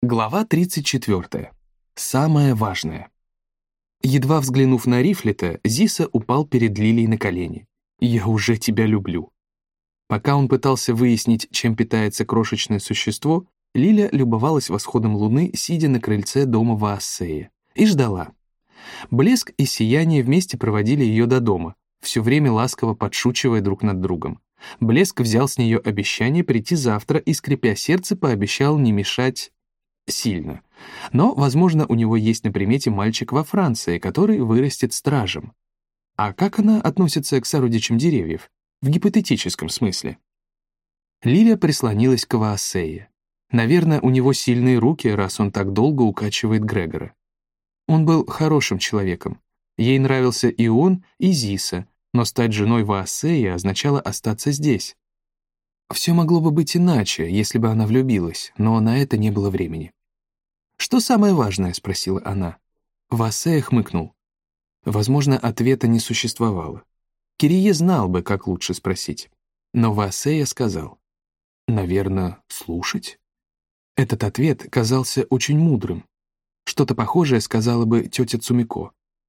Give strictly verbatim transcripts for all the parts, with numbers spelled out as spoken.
Глава тридцать четвёртая. Самое важное. Едва взглянув на Рифлета, Зиса упал перед Лилией на колени. «Я уже тебя люблю». Пока он пытался выяснить, чем питается крошечное существо, Лиля любовалась восходом луны, сидя на крыльце дома Ваассея, и ждала. Блеск и сияние вместе проводили ее до дома, все время ласково подшучивая друг над другом. Блеск взял с нее обещание прийти завтра и, скрипя сердце, пообещал не мешать сильно. Но, возможно, у него есть на примете мальчик во Франции, который вырастет стражем. А как она относится к сородичам деревьев? В гипотетическом смысле. Лиля прислонилась к Ваассее. Наверное, у него сильные руки, раз он так долго укачивает Грегора. Он был хорошим человеком. Ей нравился и он, и Зиса, но стать женой Ваассея означало остаться здесь. Все могло бы быть иначе, если бы она влюбилась, но на это не было времени. «Что самое важное?» — спросила она. Ваассея хмыкнул. Возможно, ответа не существовало. Кирие знал бы, как лучше спросить. Но Ваассея сказал: «Наверное, слушать?» Этот ответ казался очень мудрым. Что-то похожее сказала бы тетя Цумико.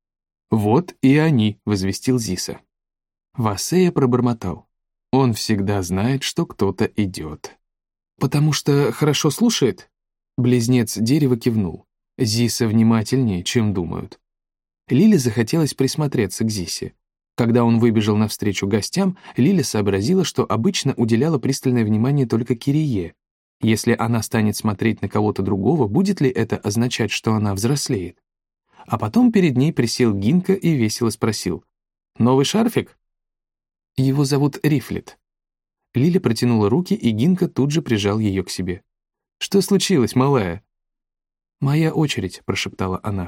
«Вот и они», — возвестил Зиса. Ваассея пробормотал. «Он всегда знает, что кто-то идет». «Потому что хорошо слушает?» Близнец дерева кивнул. Зиса внимательнее, чем думают. Лиле захотелось присмотреться к Зисе. Когда он выбежал навстречу гостям, Лиля сообразила, что обычно уделяла пристальное внимание только Кирие. Если она станет смотреть на кого-то другого, будет ли это означать, что она взрослеет? А потом перед ней присел Гинка и весело спросил: «Новый шарфик?» «Его зовут Рифлет». Лиля протянула руки, и Гинка тут же прижал ее к себе. «Что случилось, малая?» «Моя очередь», — прошептала она.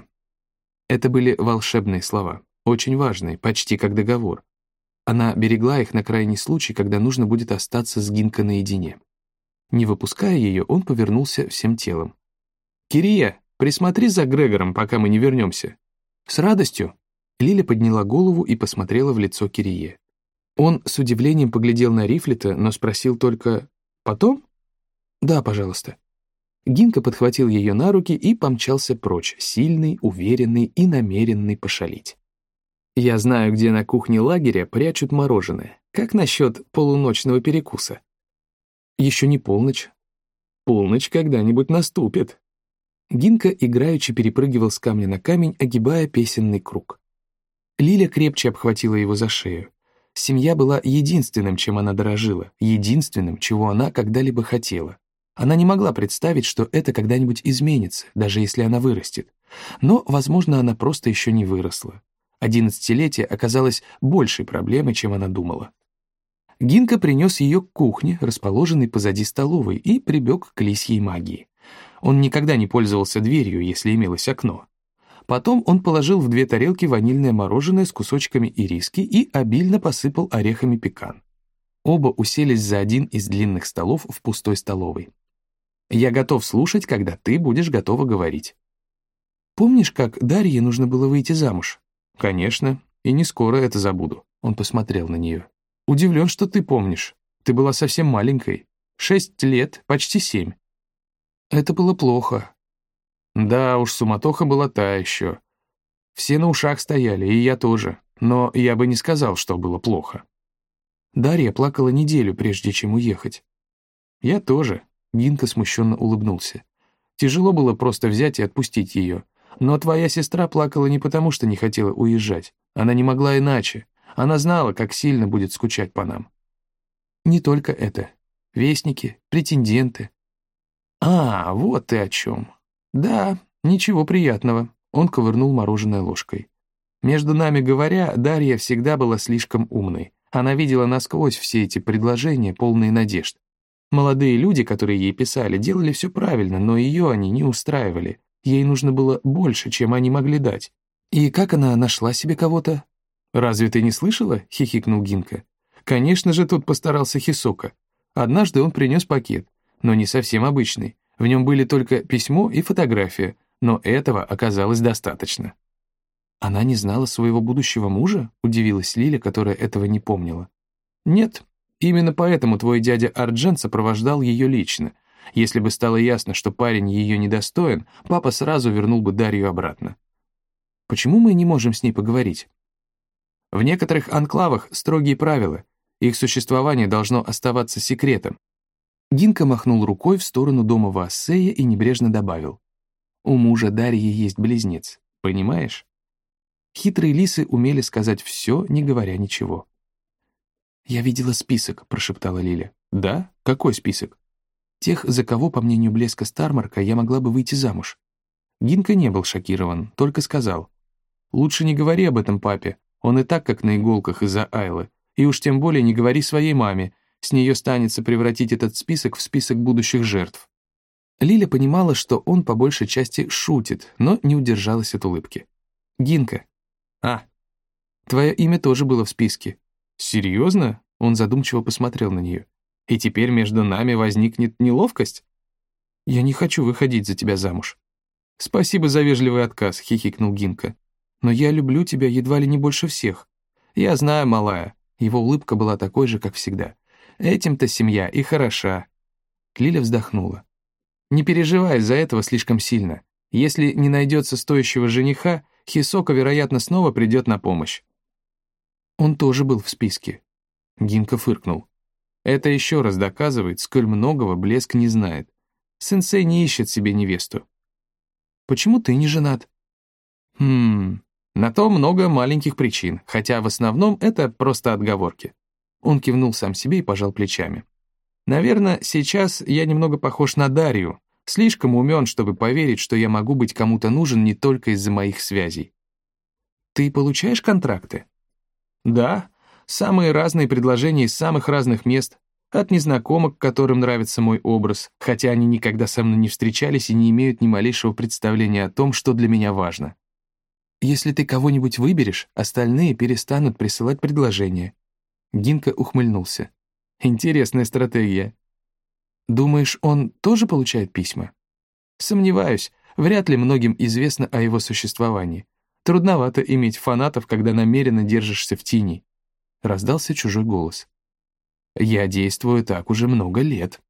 Это были волшебные слова, очень важные, почти как договор. Она берегла их на крайний случай, когда нужно будет остаться с Гинко наедине. Не выпуская ее, он повернулся всем телом. «Кирия, присмотри за Грегором, пока мы не вернемся». «С радостью». Лиля подняла голову и посмотрела в лицо Кирие. Он с удивлением поглядел на Рифлета, но спросил только: «Потом?» «Да, пожалуйста». Гинка подхватил ее на руки и помчался прочь, сильный, уверенный и намеренный пошалить. «Я знаю, где на кухне лагеря прячут мороженое. Как насчет полуночного перекуса?» «Еще не полночь». «Полночь когда-нибудь наступит». Гинка играючи перепрыгивал с камня на камень, огибая песенный круг. Лиля крепче обхватила его за шею. Семья была единственным, чем она дорожила, единственным, чего она когда-либо хотела. Она не могла представить, что это когда-нибудь изменится, даже если она вырастет. Но, возможно, она просто еще не выросла. Одиннадцатилетие оказалось большей проблемой, чем она думала. Гинка принес ее к кухне, расположенной позади столовой, и прибег к лисьей магии. Он никогда не пользовался дверью, если имелось окно. Потом он положил в две тарелки ванильное мороженое с кусочками ириски и обильно посыпал орехами пекан. Оба уселись за один из длинных столов в пустой столовой. «Я готов слушать, когда ты будешь готова говорить». «Помнишь, как Дарье нужно было выйти замуж?» «Конечно, и не скоро это забуду». Он посмотрел на нее. «Удивлен, что ты помнишь. Ты была совсем маленькой. Шесть лет, почти семь». «Это было плохо». «Да уж, суматоха была та еще. Все на ушах стояли, и я тоже. Но я бы не сказал, что было плохо». Дарья плакала неделю, прежде чем уехать. «Я тоже». Гинка смущенно улыбнулся. «Тяжело было просто взять и отпустить ее. Но твоя сестра плакала не потому, что не хотела уезжать. Она не могла иначе. Она знала, как сильно будет скучать по нам». «Не только это. Вестники, претенденты». «А, вот ты о чем. Да, ничего приятного». Он ковырнул мороженое ложкой. «Между нами говоря, Дарья всегда была слишком умной. Она видела насквозь все эти предложения, полные надежд. Молодые люди, которые ей писали, делали все правильно, но ее они не устраивали. Ей нужно было больше, чем они могли дать. И как она нашла себе кого-то?» «Разве ты не слышала?» — хихикнул Гинка. «Конечно же, тут постарался Хисока. Однажды он принес пакет, но не совсем обычный. В нем были только письмо и фотография, но этого оказалось достаточно». «Она не знала своего будущего мужа?» — удивилась Лиля, которая этого не помнила. «Нет, именно поэтому твой дядя Арджен сопровождал ее лично. Если бы стало ясно, что парень ее недостоин, папа сразу вернул бы Дарью обратно. Почему мы не можем с ней поговорить? В некоторых анклавах строгие правила. Их существование должно оставаться секретом. Гинка махнул рукой в сторону дома Ваассея и небрежно добавил. У мужа Дарьи есть близнец, понимаешь? Хитрые лисы умели сказать все, не говоря ничего. «Я видела список», — прошептала Лиля. «Да? Какой список?» «Тех, за кого, по мнению Блеска Стармарка, я могла бы выйти замуж». Гинка не был шокирован, только сказал. «Лучше не говори об этом папе, он и так как на иголках из-за Айлы, и уж тем более не говори своей маме, с нее станется превратить этот список в список будущих жертв». Лиля понимала, что он по большей части шутит, но не удержалась от улыбки. «Гинка». «А, твое имя тоже было в списке». «Серьезно?» — он задумчиво посмотрел на нее. «И теперь между нами возникнет неловкость?» «Я не хочу выходить за тебя замуж». «Спасибо за вежливый отказ», — хихикнул Гинка. «Но я люблю тебя едва ли не больше всех». «Я знаю, малая». Его улыбка была такой же, как всегда. «Этим-то семья и хороша». Лиля вздохнула. «Не переживай из-за этого слишком сильно. Если не найдется стоящего жениха, Хисока, вероятно, снова придет на помощь». Он тоже был в списке. Гинка фыркнул. Это еще раз доказывает, сколь многого Блеск не знает. Сенсей не ищет себе невесту. Почему ты не женат? Хм, на то много маленьких причин, хотя в основном это просто отговорки. Он кивнул сам себе и пожал плечами. Наверное, сейчас я немного похож на Дарью, слишком умен, чтобы поверить, что я могу быть кому-то нужен не только из-за моих связей. Ты получаешь контракты? Да, самые разные предложения из самых разных мест, от незнакомок, которым нравится мой образ, хотя они никогда со мной не встречались и не имеют ни малейшего представления о том, что для меня важно. Если ты кого-нибудь выберешь, остальные перестанут присылать предложения. Гинка ухмыльнулся. Интересная стратегия. Думаешь, он тоже получает письма? Сомневаюсь, вряд ли многим известно о его существовании. Трудновато иметь фанатов, когда намеренно держишься в тени. Раздался чужой голос. Я действую так уже много лет.